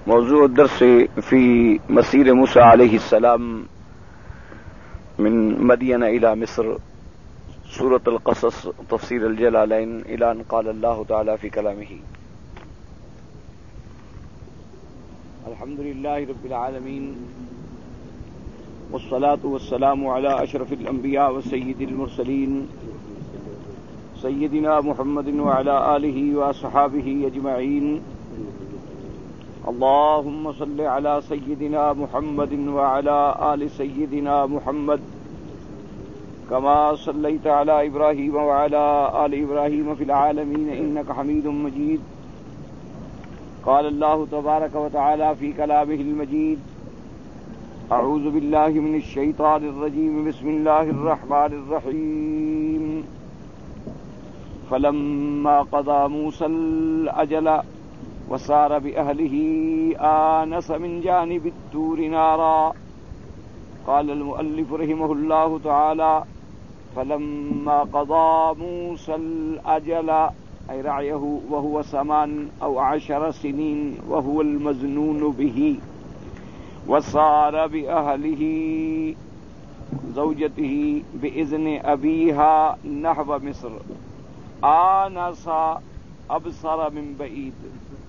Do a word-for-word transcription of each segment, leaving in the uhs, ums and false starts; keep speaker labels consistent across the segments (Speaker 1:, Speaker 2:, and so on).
Speaker 1: موضوع الدرس في مسير موسى عليه السلام من مدين إلى مصر، سورة القصص، تفسير الجلالين، إلى أن قال الله تعالى في كلامه: الحمد لله رب العالمين، والصلاة والسلام على أشرف الأنبياء وسيد المرسلين سيدنا محمد وعلى آله وأصحابه أجمعين. اللهم صل على سيدنا محمد وعلى آل سيدنا محمد كما صليت على إبراهيم وعلى آل إبراهيم في العالمين إنك حميد مجيد. قال الله تبارك وتعالى في كلامه المجيد: أعوذ بالله من الشيطان الرجيم، بسم الله الرحمن الرحيم. فلما قضى موسى الأجل وسار بأهله آنس من جانب الطور نارا. قال المؤلف رحمه الله تعالى: فلما قضى موسى الأجل أي رعيه وهو ثمان أو عشر سنين وهو المظنون به، وسار بأهله زوجته بإذن أبيها نحو مصر، آنس أبصر من بعيد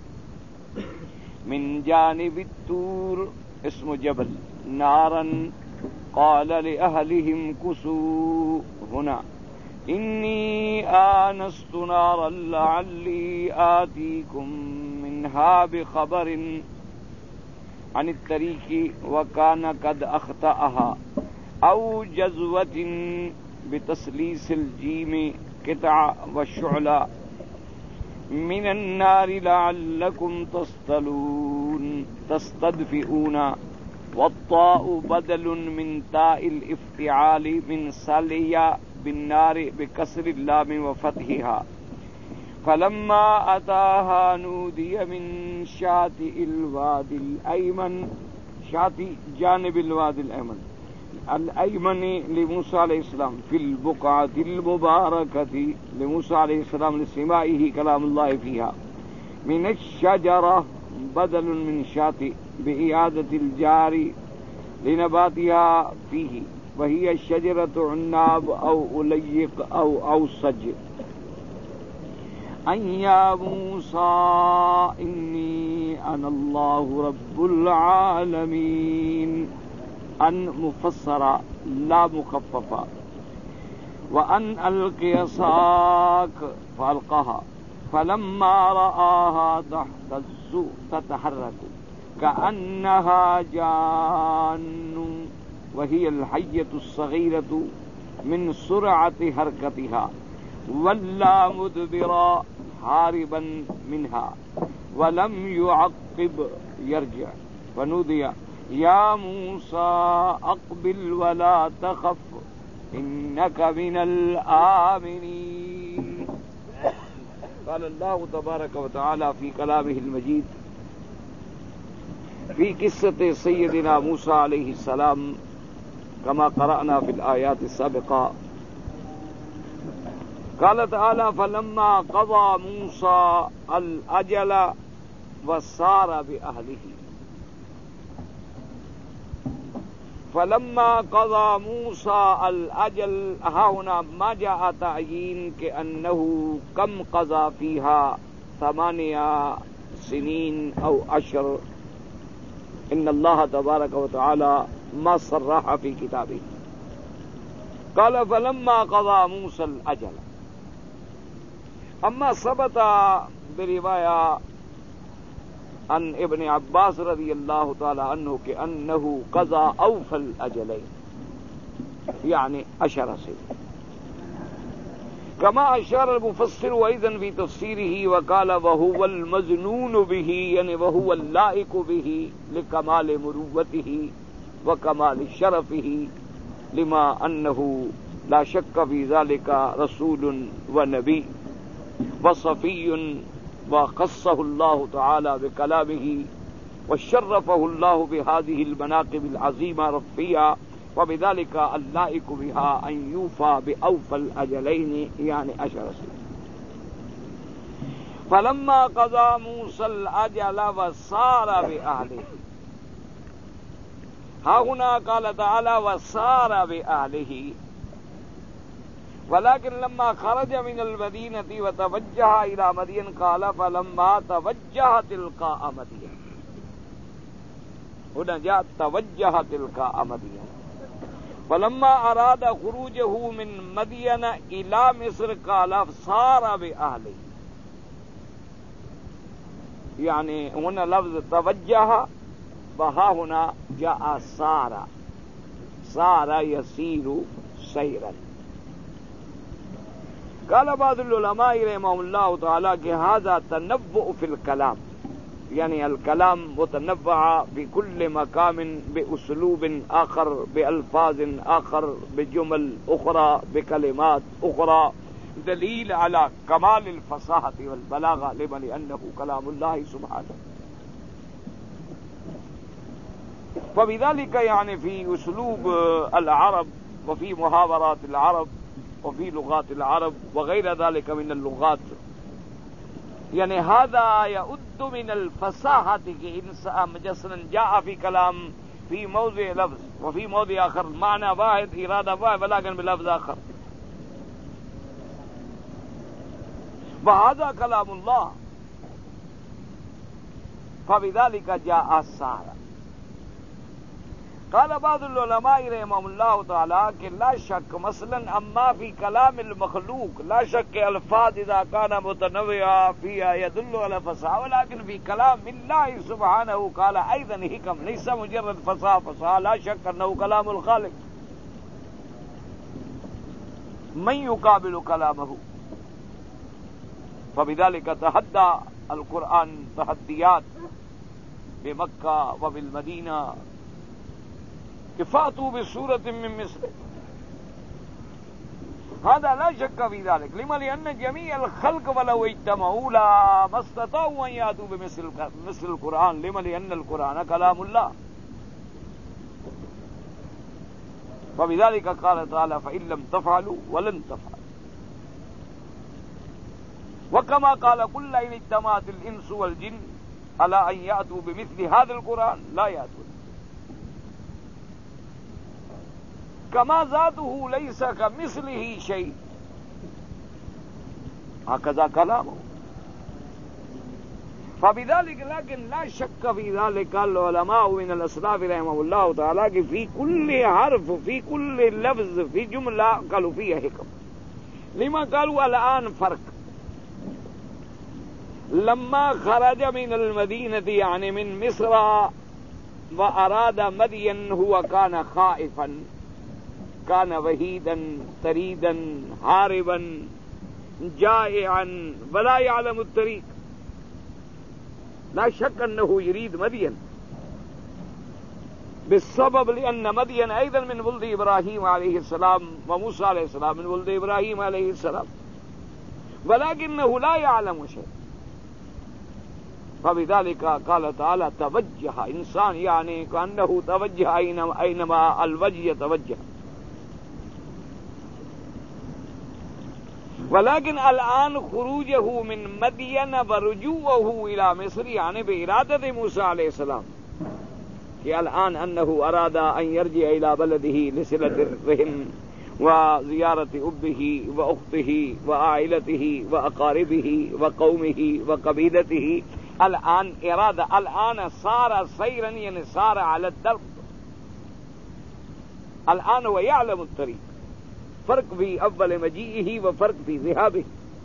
Speaker 1: من جانب الطور اسم جبل نارا. قال لأهلهم كثوا هنا إني آنست نارا لعلي آتيكم منها بخبر عن الطريق وكان قد أخطأها، أو جزوة بتسليس الجيم قطع والشعلى من النار لعلكم تصطلون تستدفئون. والطاء بدل من تاء الافتعال من سلي بالنار بكسر اللام وفتحها. فلما أتاها نودي من شاطئ الوادي الأيمن، شاطئ جانب الوادي الأيمن الأيمن لموسى عليه السلام في البقعة المباركة لموسى عليه السلام لسماعه كلام الله فيها، من الشجرة بدل من شاطئ بإعادة الجار لنباتها فيه، وهي شجرة عناب أو أليق أو أوسج. أن يا موسى إني أنا الله رب العالمين. ان مفسرہ لا مخففہ. وان القی عصاک فالقاها فلما رآها تهتز تتحرك كأنها جان وهي الحية الصغيرة من سرعة حركتها ولى مدبرا هاربا منها ولم يعقب يرجع. فنودي یا موسیٰ اقبل ولا تخف انک من الآمنین. قال اللہ تبارک وتعالی فی کلامہ المجید فی قصۃ سیدنا موسیٰ علیہ السلام کما قرأنا فی الآیات السابقہ. قال تعالی: فلما قضى موسیٰ الأجل وسار بأهله. فلما قضى موسى الأجل، هنا ما جاء تعيين كأنه كم قضى فيها ثمانية سنين أو عشر. إن الله تبارك وتعالى ما صرح في كتابه. قال: فلما قضى موسى الأجل. أما ثبت برواية عن ابن عباس رضی اللہ تعالی عنہ کہ انہ قضى اوفى الاجلين یعنی عشر سے، كما اشار المفسر ايضا في تفسيره وقال وهو المظنون به یعنی وهو اللائق به لكمال مروته وكمال شرفه، لما انه لا شك في ذلك رسول ونبي وصفي، وخصه الله تعالى بكلامه وشرفه الله بهذه المناقب العظيمة رفيعة، وبذلك اللائق بها أن يوفى بأوفى الأجلين يعني عشر سنين. فلما قضى موسى الأجل وسار بأهله. ها هنا قال تعالى وسار بأهله، ولكن لما خرج من المدينة وتوجه إلى مدين قال فلما توجه تلقاء مدين. هنا جاء توجه تلقاء مدين. فلما أراد خروجه من مدين إلى مصر قال سار بأهله. يعني هنا لفظ توجه وها هنا جاء سار، سار يسير سيرا. قال بعض العلماء رحمهم الله تعالى کہ هذا تنوع في الكلام، يعني الكلام متنوع في كل مقام بأسلوب آخر، بألفاظ آخر، بجمل أخرى، بكلمات أخرى، دليل على كمال الفصاحة والبلاغة لما لأنه كلام الله سبحانه. فبذلك يعني في أسلوب العرب وفي محاورات العرب وفي لغات العرب وغير ذلك من اللغات، يعني هذا يعد من الفصاحة كإنسان مثلا جاء في كلام في موضع لفظ وفي موضع آخر معنى واحد إرادة واحد ولكن بلفظ آخر، وهذا كلام الله. فبذلك جاء سار. قال بعض العلماء رحمهم الله تعالى کہ لا شک مثلا اما في كلام المخلوق لا شك الفاظ اذا كان متنوعا فيها يدل على فصاحة، ولكن في كلام الله سبحانه قال ايضا حكم ليس مجرد فصاحة فصاحة، لا شك انه كلام الخالق. من يقابل كلامه؟ فبذلك تحدى القرآن تحديات بمكة وبالمدينة فأتوا بسورة من مثله. هذا لا شك في ذلك، لما لأن جميع الخلق ولو اجتمعوا لا ما استطاعوا أن يأتوا بمثل مثل القرآن، لما لأن القرآن كلام الله. فبذلك قال تعالى فإن لم تفعلوا ولن تفعلوا. وكما قال قل إن اجتمعت الإنس والجن على أن يأتوا بمثل هذا القرآن لا يأتون. كما ذاته ليس كمثله شيء هكذا كلامه. فبذلك لكن لا شك في ذلك العلماء من الأسلاف رحمه الله تعالى کہ في كل حرف في كل لفظ في جملة قالوا فيها حكم. لما قالوا الآن فرق. لما خرج من المدينة يعني من مصر وأراد مدين هو كان خائفا، كان وحيدا تريدا هاربا جائعا ولا يعلم الطريق. لا شك أنه يريد مدين بالسبب لأن مدين أيضا من ولد إبراهيم عليه السلام وموسى عليه السلام من ولد إبراهيم عليه السلام، ولكنه لا يعلم شيء. فبذلك قال تعالى توجه إنسان، يعني كأنه توجه أينما الوجه يتوجه. ولكن الآن خروجه من مدين ورجوعه إلى مصر يعني بإرادة موسى عليه السلام، کہ الآن أنه أراد أن يرجع إلى بلده لصلة الرحم وزيارة أبه وأخته وعائلته وأقاربه وقومه وقبيلته. الآن إرادة، الآن صار سيرا يعني صار على الدرب، الآن هو يعلم الطريق. فرق في أول مجيئه وفرق في ذهابه.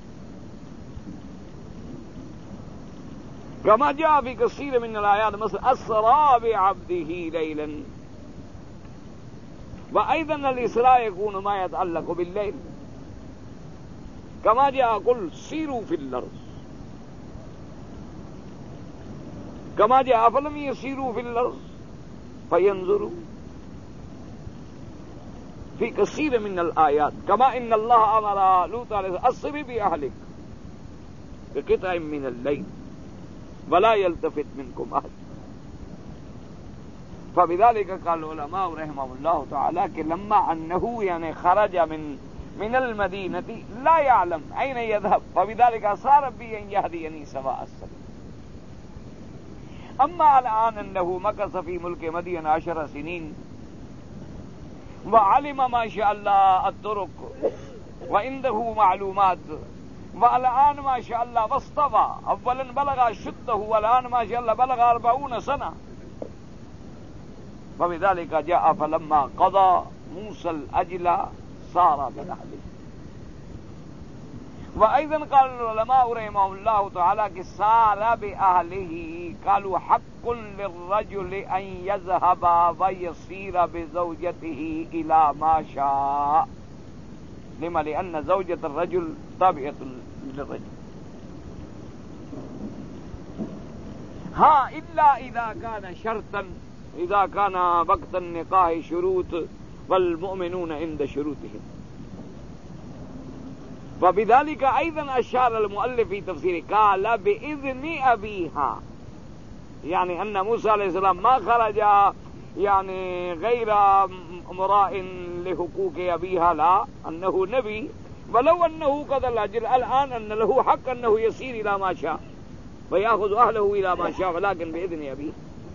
Speaker 1: كما جاء في كثير من الآيات مثل أسرى بعبده ليلا، وأيضا الإسراء يكون ما يتعلق بالليل. كما جاء قل سيروا في الأرض، كما جاء أفلم يسيروا في الأرض فينظروا في كثير من الآيات. كما إن الله أمر لوط عليه أسر بأهلك بقطع من الليل ولا يلتفت منكم أحد. فبذلك قال العلماء رحمه الله تعالى کہ لما أنه يعني خرج من من المدينة لا يعلم أين يذهب فبذلك صار بي أن يهديني سواء السبيل. أما الآن أنه مكث في ملك مدين عشر سنين وعلم ما شاء الله الطرق وعنده معلومات، والآن ما شاء الله واستوى، أولا بلغ شده والآن ما شاء الله بلغ أربعون سنة. فبذلك جاء فلما قضى موسى الأجل صار بأهله. وأيضا قال العلماء رحمهم الله تعالى کہ صار بأهله قالوا حق للرجل أن يذهب ويصير بزوجته إلى ما شاء، لما لأن زوجة الرجل تابعة للرجل. ہاں إلا إذا كان شرطا، إذا كان وقت النکاح شروط والمؤمنون عند شروطهم. وبذلك أيضا أشار المؤلف في تفسيره قال بإذن أبيها، يعني أن موسى عليه السلام ما خرج يعني غير مراء لحقوق أبيها، لا، أنه نبي ولو أنه قضى الأجل الآن أن له حق أنه يسير إلى ما شاء ويأخذ أهله إلى ما شاء ولكن بإذن أبيه.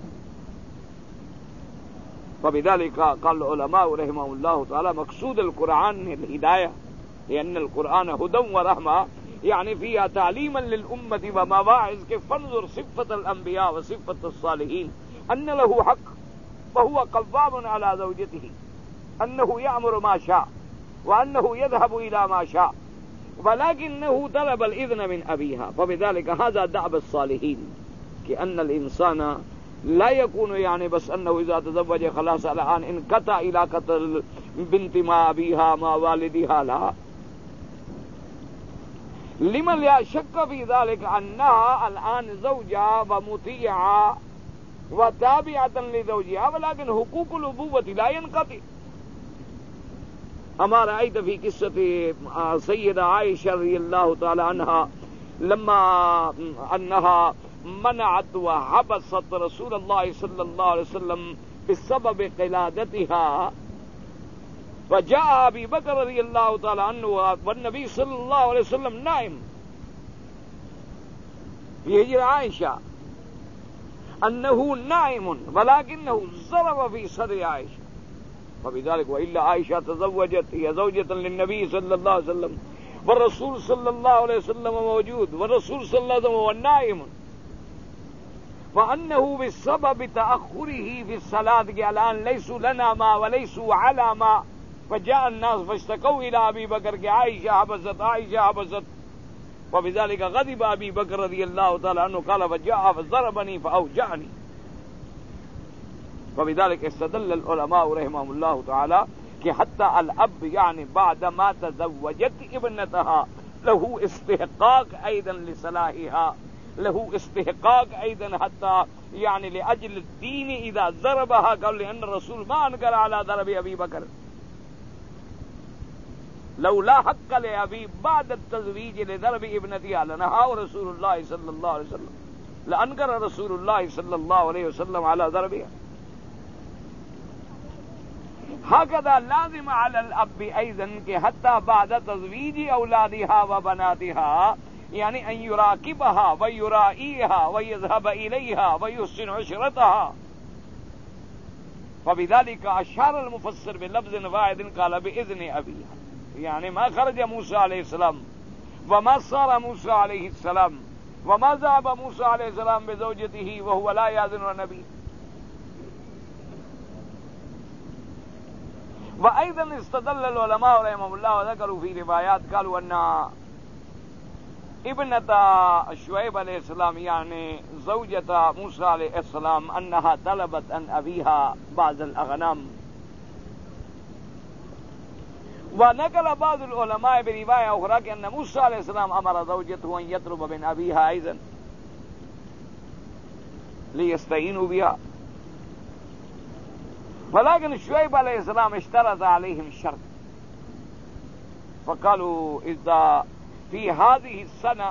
Speaker 1: فبذلك قال العلماء رحمه الله تعالى مقصود القرآن الهداية، لأن القرآن هدى ورحمة، يعني فيها تعليما للأمة ومواعظ. كيف فانظر صفة الأنبياء وصفة الصالحين أن له حق وهو قوام على زوجته، أنه يأمر ما شاء وأنه يذهب إلى ما شاء، ولكنه طلب الإذن من أبيها. فبذلك هذا دأب الصالحين، كأن الإنسان لا يكون يعني بس أنه إذا تزوج خلاص الآن انقطع علاقة البنت مع أبيها مع والدها، لا، لمن لا شك في ذلك أنها الآن زوجة ومطيعة وتابعة لزوجها، ولكن حقوق الأبوة لا ينقطع. أما رأيت في قصة سيدة عائشة رضي الله تعالى عنها لما أنها منعت وحبست رسول الله صلى الله عليه وسلم بسبب قلادتها، فجاء أبي بكر رضي الله تعالى عنه والنبي صلى الله عليه وسلم نائم في هجر عائشة، أنه نائم ولكنه ضرب في صدر عائشة. فبذلك وإلا عائشة تزوجت، هي زوجة للنبي صلى الله عليه وسلم والرسول صلى الله عليه وسلم موجود والرسول صلى الله عليه وسلم هو نائم، وأنه بسبب تأخره في الصلاة الآن ليسوا لنا ما وليسوا على ما، فجاء الناس فاشتكوا إلى أبي بكر کہ عائشة حبست عائشة حبست. وبذلك غضب أبي بكر رضي الله تعالى عنه قال فجاء فضربني فأوجعني. وبذلك استدل العلماء رحمهم الله تعالى کہ حتى الأب يعني بعد ما تزوجت ابنتها له استحقاق أيضا لصلاحها، له استحقاق أيضا حتى يعني لأجل الدين إذا ضربها، قال لأن الرسول ما أنكر على ضرب أبي بكر، لولا حق لأبي بعد التزويج لضرب ابنتها لنهى رسول الله صلى الله عليه وسلم، لأنكر رسول الله صلى الله عليه وسلم على ضربها. هكذا لازم على الأب أيضا کہ حتى بعد تزويج أولادها وبناتها يعني أن يراقبها ويرائيها ويذهب إليها ويحسن عشرتها. فبذلك أشار المفسر بلفظ واحد قال بإذن أبيها، يعني ما خرج موسى عليه السلام وما صار موسى عليه السلام وما ذهب موسى عليه السلام بزوجته وهو لا يأذن النبي. وأيضا استدل العلماء رحمهم الله وذكروا في روايات قالوا أن ابنة شعيب عليه السلام يعني زوجة موسى عليه السلام أنها طلبت عن أبيها بعض الأغنام. ونقل بعض العلماء برواية أخرى أن موسى عليه السلام أمر زوجته أن يطلب من أبيها أيضا ليستعينوا بها، ولكن شعيب عليه السلام اشترط عليهم شرط، فقالوا إذا في هذه السنة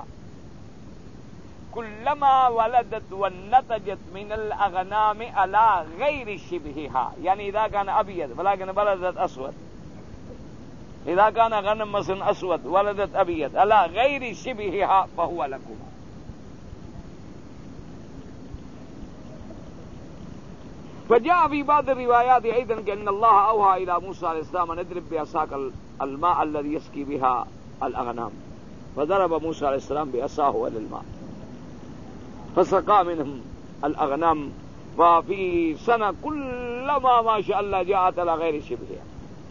Speaker 1: كلما ولدت ونتجت من الأغنام على غير شبهها، يعني إذا كان أبيض ولكن ولدت أسود اذا كان غنم اسود ولدت ابيض على غير شبهها فهو لكم. فجاء في بعض الروايات ايضا ان الله اوحى الى موسى عليه السلام ان اضرب بعصاك الماء الذي يسقي بها الاغنام، فضرب موسى عليه السلام بعصاه على الماء فسقى منهم الاغنام، وفي سنة كلما ما شاء الله جاءت على غير شبهها.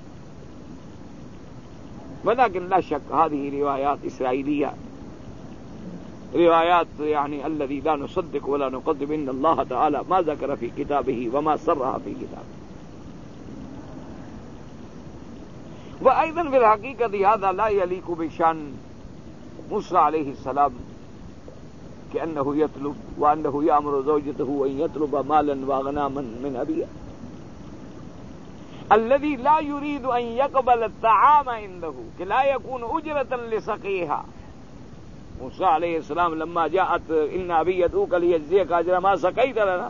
Speaker 1: ولكن لا شك هذه روايات إسرائيلية، روايات يعني الذي لا نصدق ولا نقدم، إن الله تعالى ما ذكر في كتابه وما سرها في كتابه. وأيضا في الحقيقة هذا لا يليق بشان موسى عليه السلام كأنه يطلب وأنه يأمر زوجته أن يطلب مالا وأغناما من أبيه. الذي لا يريد أن يقبل الطعام عنده لا يكون أجرة لسقيها. موسى عليه السلام لما جاءت إن أبي يدعوك ليجزيك أجر ما سقيت لنا،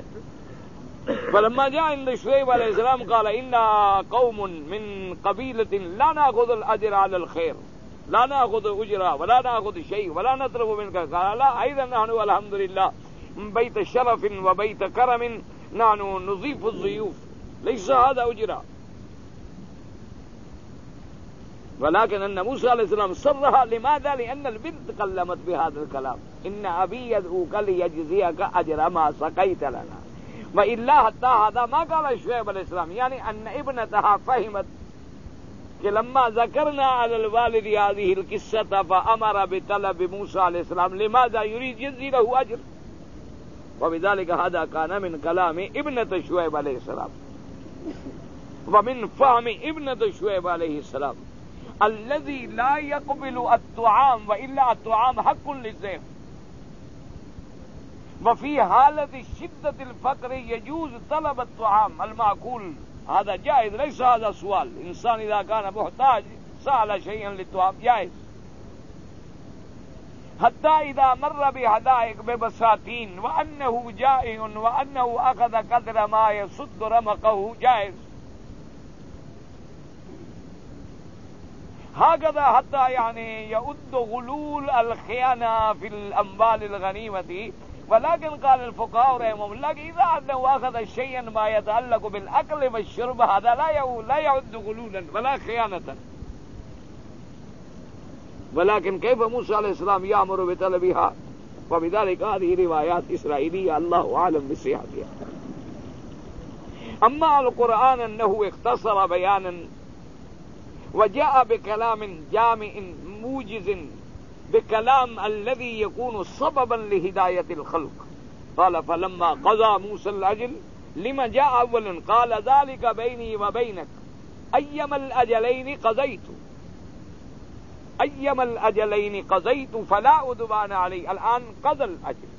Speaker 1: فلما جاء عند شعيب عليه السلام قال إنا قوم من قبيلة لا نأخذ الأجر على الخير، لا نأخذ أجرة ولا نأخذ شيء ولا نطلب منك. قال لا، أيضا نحن والحمد لله من بيت شرف وبيت كرم نحن نضيف الضيوف، ليس هذا أجرة. ولكن أن موسى عليه السلام صرها. لماذا؟ لأن البنت كلمت بهذا الكلام، إن أبي يدعوك ليجزيك أجر ما سقيت لنا. وإلا حتى هذا ما قال شعيب عليه السلام، يعني أن ابنتها فهمت کہ لما ذکرنا على الوالد هذه القصة فأمر بطلب موسى عليه السلام لماذا يريد يجزي له أجر. وبذلك هذا كان من كلام ابنة شعيب عليه السلام ومن فهم ابنة شعيب عليه السلام الذي لا يقبل الطعام، وإلا الطعام حق للضيف، وفي حالة شدة الفقر يجوز طلب الطعام المأكول، هذا جائز، ليس هذا سؤال. إنسان إذا كان محتاج سأل شيئا للطعام جائز. حتى إذا مر بحدائق ببساتين وأنه جائع وأنه أخذ قدر ما يسد رمقه جائز. هكذا حتى يعني يؤد غلول الخيانة في الأموال الغنيمة. ولكن قال الفقهاء رحمهم الله إذا أنه أخذ شيئا ما يتعلق بالأكل والشرب هذا لا يعد غلولا ولا خيانة. ولكن كيف موسى عليه السلام يأمر بطلبها؟ وبذلك هذه روايات إسرائيلية الله أعلم بصحتها. أما القرآن أنه اختصر بيانا وجاء بكلام جامع موجز، بكلام الذي يكون سببا لهداية الخلق. قال فلما قضى موسى الأجل لما جاء أولا قال ذلك بيني وبينك أيما الأجلين قضيت أيما الأجلين قضيت فلا عدوان علي. الآن قضى الأجل.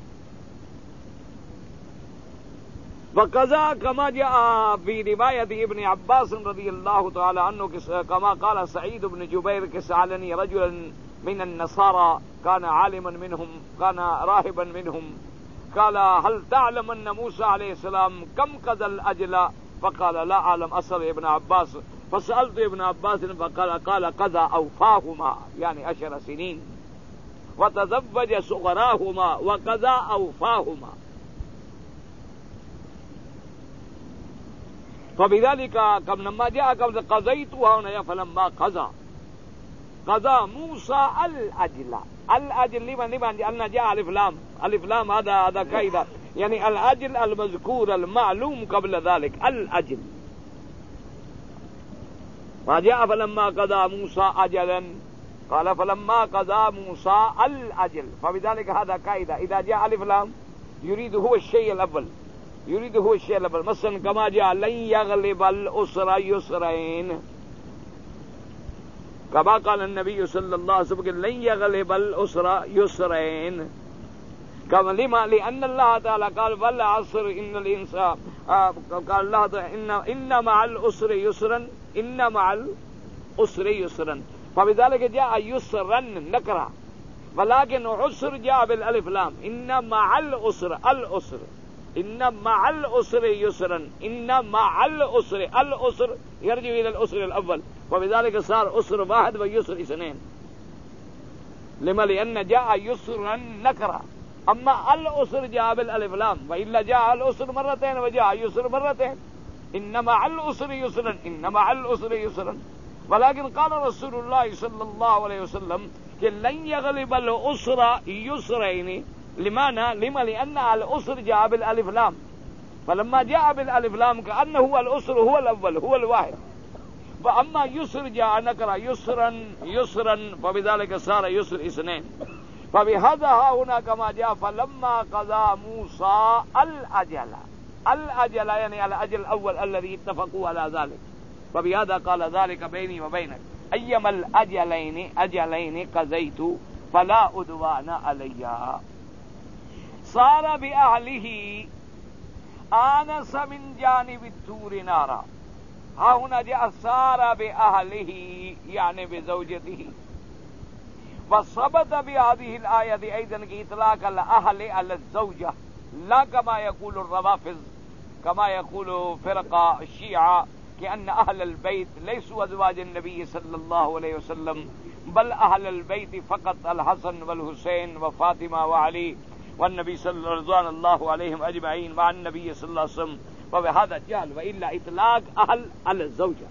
Speaker 1: وقضى كما جاء في رواية ابن عباس رضي الله تعالى عنه كما قال سعيد بن جبير كسألني رجلا من النصارى كان عالما منهم كان راهبا منهم قال هل تعلم أن موسى عليه السلام كم قضى الأجل؟ فقال لا أعلم. أسأل ابن عباس فسألت ابن عباس فقال قال قضى أوفاهما يعني عشر سنين وتزوج صغراهما وقضى أوفاهما. فبذلك لما جاء قبل قضيتها هنا فلما قضى قضى موسى الأجل. الأجل لمن لمن لأن جاء ألف لام ألف لام هذا هذا كيدا يعني الأجل المذكور المعلوم قبل ذلك الأجل. ما جاء فلما قضى موسى أجلا قال فلما قضى موسى الأجل. فبذلك هذا كيدا إذا جاء ألف لام يريد هو الشيء الأول يريد هو الشيء الأول. مثلا كما جاء لن يغلب الأسر يسرين كما قال النبي صلى الله عليه وسلم لن يغلب الأسر يسرين. كما لما لأن الله تعالى قال والعصر إن الإنسان آه قال الله تعالى إن إن مع الأسر يسرا إن مع الأسر يسرا. فبذلك جاء يسرا نكرة ولكن عسر جاء بالألف لام. إن مع الأسر الأسر إن مع الأسر يسرا إن مع الأسر الأسر يرجع إلى الأسر الأول وبذلك صار أسر واحد ويسر اثنين لما لأن جاء يسرا نكرا. أما الأسر جاء بالألف لام، وإلا جاء الأسر مرتين وجاء يسر مرتين. إنما على الأسر يسرا، إنما على الأسر يسرا. ولكن قال رسول الله صلى الله عليه وسلم کہ لن يغلب الأسر يسرين. لماذا؟ لما لأن الأسر جاء بالألف لام، فلما جاء بالألف لام كأنه هو الأسر هو الأول هو الواحد. وأما يسر جاء نكرا يسرا يسرا فبذلك صار يسر اثنين. فبهذا ها هنا كما جاء فلما قضى موسى الأجل، الأجل يعني الأجل الأول الذي اتفقوا على ذلك، فبهذا قال ذلك بيني وبينك أيما الأجلين أجلين قضيت فلا عدوان علي. صار بأهله آنس من جانب الطور نارا. ها هنا جاء صار بأهله يعني بزوجته. وثبت بهذه الآية أيضا إطلاق الأهل على الزوجة، لا كما يقول الروافض كما يقول فرقة الشيعة كأن أهل البيت ليسوا أزواج النبي صلى الله عليه وسلم، بل أهل البيت فقط الحسن والحسين وفاطمة وعلي والنبي صلى الله رضوان الله عليهم أجمعين مع النبي صلى الله عليه وسلم. وبهذا جهل، وإلا إطلاق أهل على الزوجة.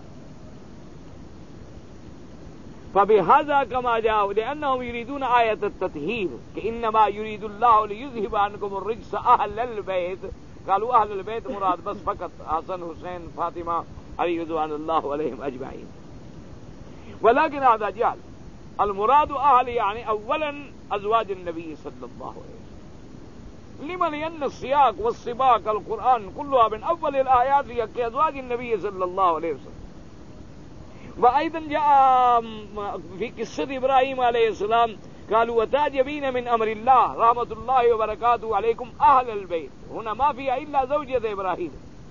Speaker 1: فبهذا كما جاءوا لأنهم يريدون آية التطهير إنما يريد الله ليذهب عنكم الرجس أهل البيت. قالوا أهل البيت مراد بس فقط حسن حسين فاطمة علي رضوان الله عليهم أجمعين. ولكن هذا جهل. المراد أهل يعني أولا أزواج النبي صلى الله عليه وسلم. لما لأن السياق والسباق القرآن كلها من أول الآيات هي كأزواج النبي صلى الله عليه وسلم. وأيضا جاء في قصة إبراهيم عليه السلام قالوا وتعجبين من أمر الله رحمة الله وبركاته عليكم أهل البيت. هنا ما فيها إلا زوجة إبراهيم،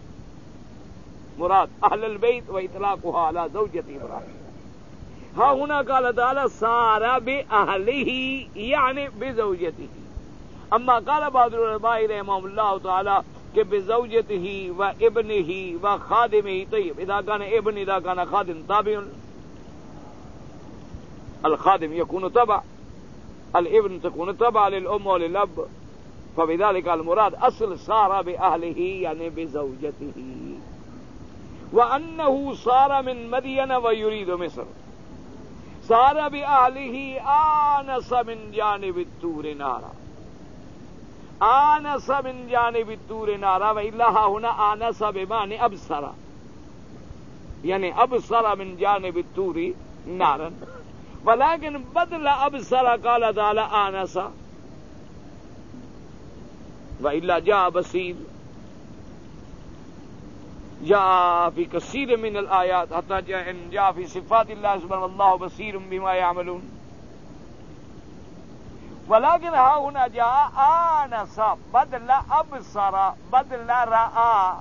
Speaker 1: مراد أهل البيت وإطلاقها على زوجة إبراهيم. ها هنا قال تعالى صار بأهله يعني بزوجته. أما قال بعض العلماء رحمهم الله تعالى کہ بزوجته وابنه وخادمه. طيب إذا كان ابن إذا كان خادم تابع، الخادم يكون تبع، الابن تكون تبع للأم وللأب. فبذلك المراد أصل صار بأهله يعني بزوجته. وأنه صار من مدين ويريد مصر. صار بأهله آنس من جانب الطور نارا. آنس من جانب الطور نارا. وإلا هنا آنس بمعنى أبصر، يعني أبصر من جانب الطور نارا. ولكن بدل أبصر قال تعالى آنس. وإلا جاء بصير، جاء في كثير من الآيات حتى جاء إن جاء في صفات الله سبحانه الله بصير بما يعملون. ولكن ها هنا جاء آنس بدل أبصر بدل رأى.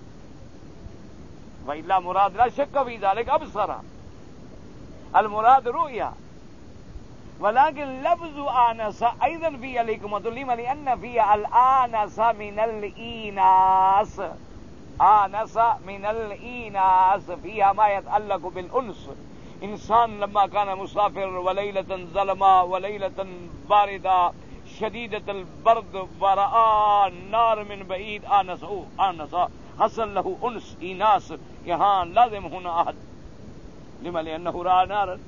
Speaker 1: وإلا مراد لا شك في ذلك أبصر، المراد رؤيا. ولكن لفظ آنس أيضا فيها الحكمة لما لأن فيها الآنس من الإيناس. آنس من الإيناس فيها ما يتعلق بالأنس. إنسان لما كان مسافر وليلة ظلمة وليلة باردة شديدة البرد ورأى النار من بعيد آنس آنس حصل له أنس إيناس. يهان لازم هنا أحد لما لأنه رأى نارا.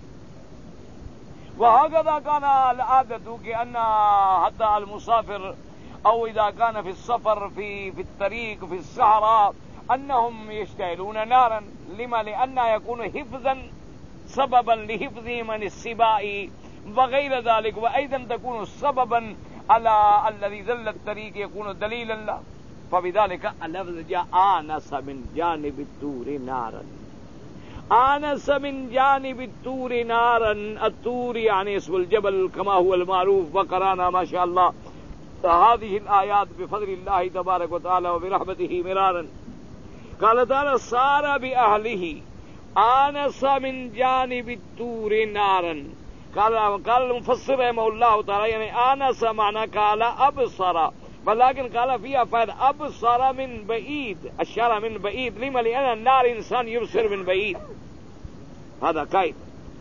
Speaker 1: وهكذا كان العادة كأن حتى المسافر أو إذا كان في السفر في في الطريق في الصحراء أنهم يشتعلون نارا. لما لأن يكون حفظا سببا لحفظهم من السباء وغير ذلك، وأيضا تكون سببا على الذي ذل الطريق يكون دليلا له. فبذلك اللفظ جاء آنس من جانب الطور نارا. آنس من جانب الطور نارا. الطور يعني اسم الجبل كما هو المعروف. وقرانا ما شاء الله هذه الآيات بفضل الله تبارك وتعالى وبرحمته مرارا. قال تعالى صار بأهله آنس من جانب الطور نارا. قال قال المفسر رحمه الله تعالى يعني آنس معنى قال أبصر، ولكن قال فيها فائدة أبصر من بعيد، أشار من بعيد. لما لأن النار إنسان يبصر من بعيد. هذا قائد.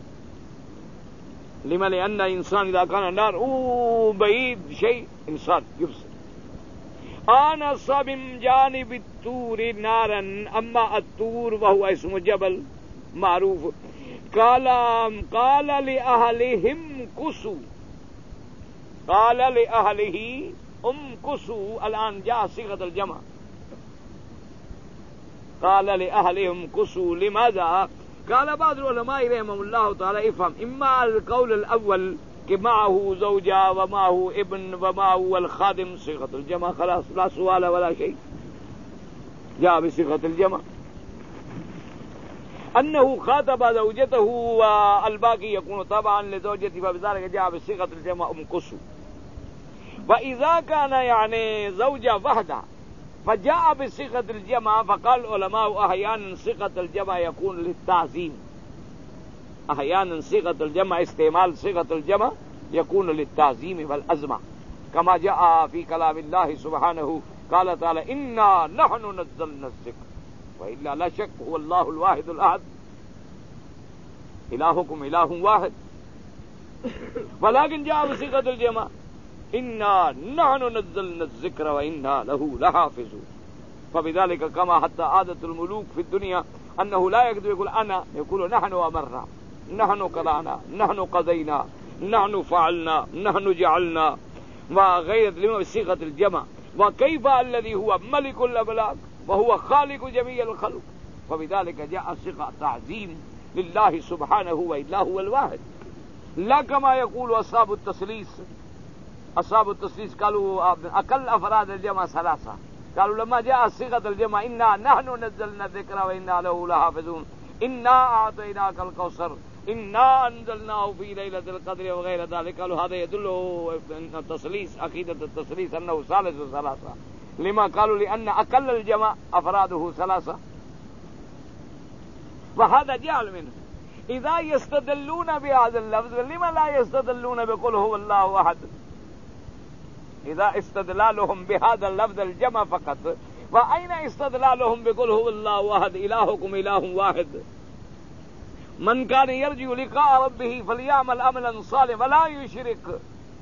Speaker 1: لما لأن إنسان إذا كان النار أوه بعيد شيء إنسان يبصر. آنس من جانب الطور نارا، أما الطور وهو اسم جبل معروف. قال قال لأهلهم كسوا، قال لأهله امكسوا. الآن جاء صيغة الجمع. قال لأهلهم كسوا. لماذا؟ قال بعض العلماء رحمهم الله تعالى افهم، إما القول الأول کہ معه زوجة ومعه ابن ومعه الخادم صيغة الجمع خلاص لا سؤال ولا شيء، جاء بصيغة الجمع. أنه خاطب زوجته والباقي يكون طبعا لزوجته، فبذلك جاء بصيغة الجمع امكسوا. وإذا كان يعني زوجة وحدها فجاء بصيغة الجمع، فقال العلماء أحيانا صيغة الجمع يكون للتعظيم، أحيانا صيغة الجمع استعمال صيغة الجمع يكون للتعظيم والعظمة، كما جاء في كلام الله سبحانه قال تعالى إنا نحن نزلنا الذكر وإلا لا شك هو الله الواحد الأحد إلهكم إله واحد. ولكن جاء بصيغة الجمع إنا نحن نزلنا الذكر وإنا له لحافظون. فبذلك كما حتى عادة الملوك في الدنيا أنه لا يقدر يقول أنا، يقول نحن أمرنا، نحن قضانا، نحن قضينا، نحن فعلنا، نحن جعلنا، وغير لما بصيغة الجمع. وكيف الذي هو ملك الأملاك وهو خالق جميع الخلق، فبذلك جاء صيغة تعظيم لله سبحانه وإلا هو الواحد، لا كما يقول أصحاب التثليث. أصحاب التثليث قالوا أقل أفراد الجمع ثلاثة، قالوا لما جاء صيغة الجمع إنا نحن نزلنا الذكر وإنا له لحافظون، إنا أعطيناك الكوثر، إنا أنزلناه في ليلة القدر وغير ذلك، قالوا هذا يدل التثليث عقيدة التثليث أنه ثالث ثلاثة. لما قالوا لأن أقل الجمع أفراده ثلاثة، وهذا جعل منه. إذا يستدلون بهذا اللفظ لما لا يستدلون بقول هو الله أحد؟ إذا استدلالهم بهذا اللفظ الجمع فقط، وأين استدلالهم بقول هو الله أحد إلهكم إله واحد؟ من كان يرجو لقاء ربه فليعمل عملا صالحا ولا يشرك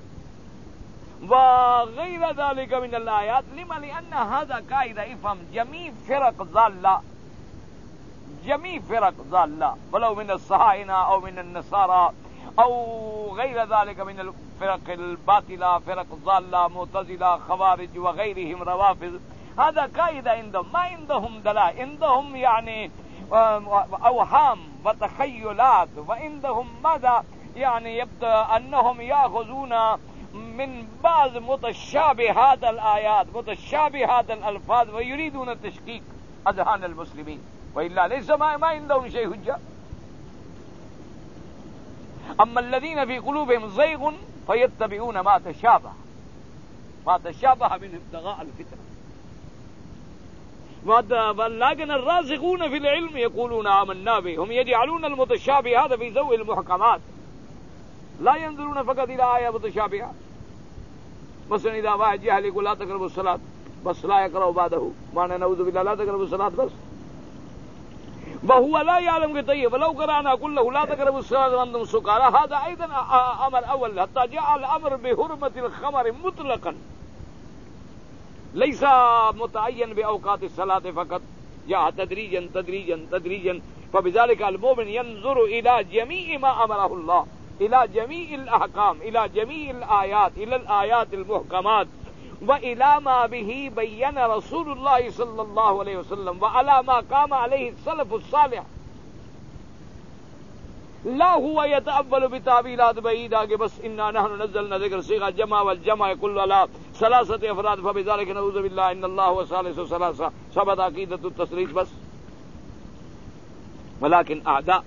Speaker 1: وغير ذلك من الآيات. لما لأن هذا قاعدة افهم جميع فرق ضالة، جميع فرق ضالة ولو من الصهاينة أو من النصارى أو غير ذلك من الفرق الباطلة، فرق ضالة معتزلة خوارج وغيرهم روافض، هذا قاعدة عندهم، ما عندهم دلائل، عندهم يعني أوهام وتخيلات، وعندهم ماذا يعني يبدأ أنهم يأخذون من بعض متشابهات الآيات متشابهات الألفاظ ويريدون تشكيك أذهان المسلمين، وإلا ليس ما, ما عندهم شيء حجة. أما الذين في قلوبهم زيغ فيتبعون ما تشابه ما تشابه من ابتغاء الفتنة. ولكن الراسخون في العلم يقولون آمنا به، هم يجعلون المتشابه هذا في ذوي المحكمات، لا ينظرون فقط إلى آية متشابهة. مثلا إذا واحد جاهل يقول لا تقربوا الصلاة بس لا يقرأ بعده، معنى نعوذ بالله لا تقربوا الصلاة بس، وهو لا يعلم طيب ولو قرأنا كله لا تقربوا الصلاة وأنتم سكارى، هذا أيضا أمر أول. حتى جاء الأمر بحرمة الخمر مطلقا، ليس متعين بأوقات الصلاة فقط، جاء تدريجا تدريجا تدريجا. فبذلك المؤمن ينظر إلى جميع ما أمره الله، إلى جميع الأحكام، إلى جميع الآيات، إلى الآيات المحكمات، وإلى ما به بين رسول الله صلى الله عليه وسلم، وعلى ما قام عليه السلف الصالح. لا هو يتأول بتعبيرات بعيدة کہ بس إنا نحن نزلنا ذکر صيغة جمع والجمع يكون على ثلاثة أفراد، فبذلك نعوذ بالله إن الله هو ثالث ثلاثة، ثبت عقيدة التثليث بس. ولكن أعداء،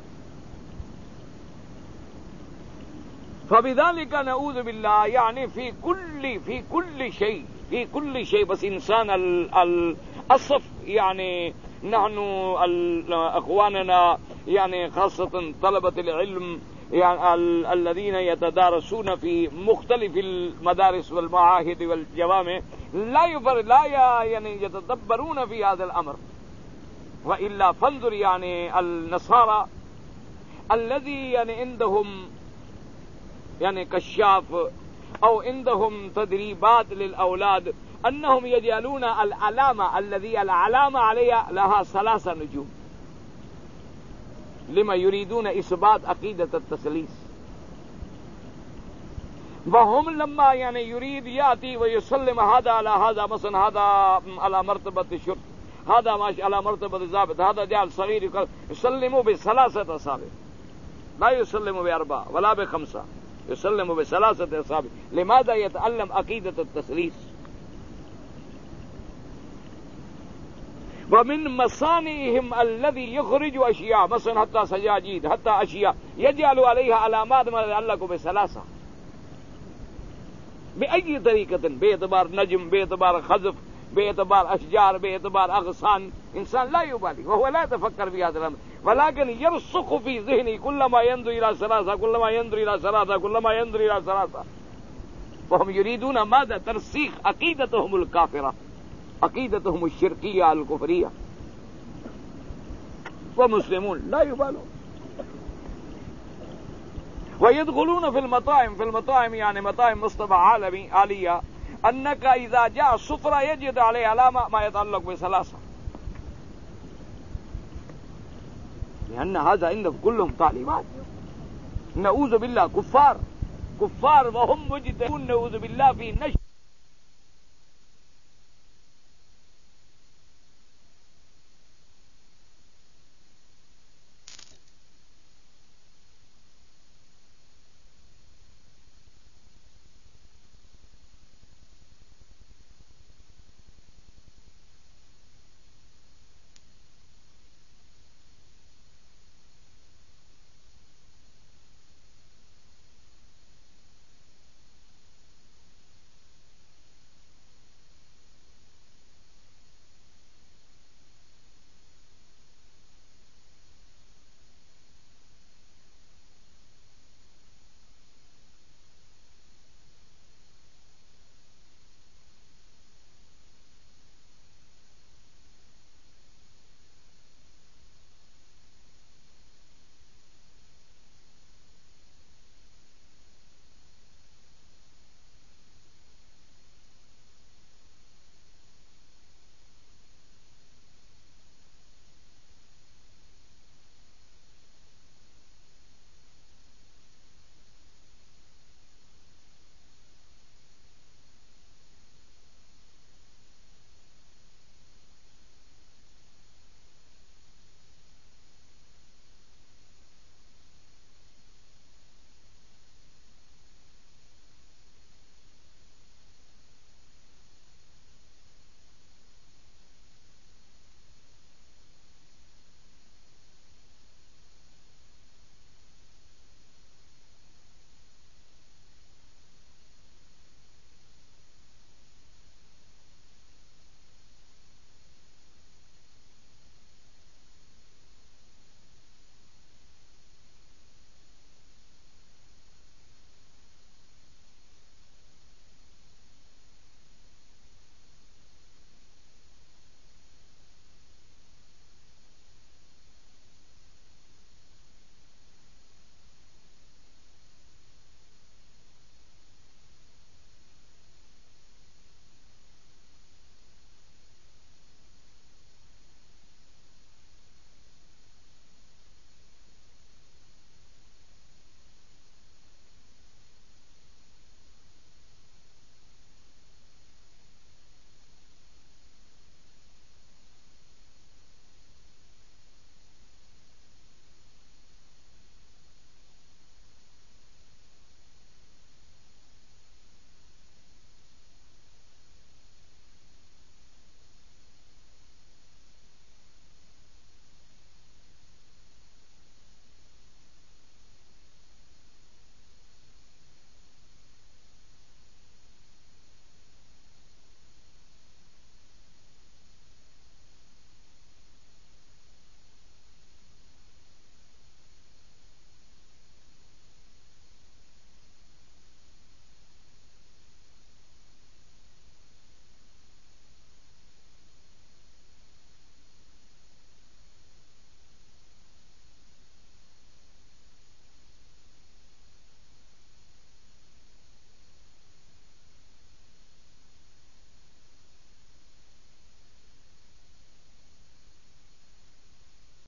Speaker 1: فبذلك نعوذ بالله يعني في كل في كل شيء في كل شيء. بس إنسان الأصف يعني نحن أخواننا يعني خاصة طلبة العلم يعني ال الذين يتدارسون في مختلف المدارس والمعاهد والجوامع لا يفر لا يعني يتدبرون في هذا الأمر. وإلا فانظر يعني النصارى الذي يعني عندهم يعني كشاف أو عندهم تدريبات للأولاد أنهم يجعلون العلامة الذي العلامة عليها لها ثلاثة نجوم لما يريدون إثبات عقيدة التثليث. وهم لما يعني يريد يأتي ويسلم هذا على هذا، مثلا هذا على مرتبة الشرط، هذا ماشي على مرتبة الضابط، هذا جعل صغير، يسلموا بثلاثة أصابع، لا يسلموا بأربعة ولا بخمسة، يسلموا بثلاثة أصابع. لماذا؟ يتعلم عقيدة التثليث. ومن مصانعهم الذي يخرج أشياء، مثلا حتى سجاجيد، حتى أشياء يجعل عليها علامات ما يتعلق بثلاثة بأي طريقة، باعتبار نجم، باعتبار خزف، باعتبار أشجار، باعتبار أغصان. إنسان لا يبالي وهو لا يتفكر في هذا الأمر، ولكن يرسخ في ذهنه كلما ينظر إلى ثلاثة، كلما ينظر إلى ثلاثة، كلما ينظر إلى ثلاثة. وهم يريدون ماذا؟ ترسيخ عقيدتهم الكافرة، عقيدتهم الشركية الكفرية. ومسلمون لا يبالون ويدخلون في المطاعم. في المطاعم يعني مطاعم مصطفى عالمي عالية، أنك إذا جاء السفرة يجد عليه علامة ما يتعلق بثلاثة، لأن هذا عندهم كلهم تعليمات. نعوذ بالله، كفار كفار وهم مجتهدون، نعوذ بالله، في نشر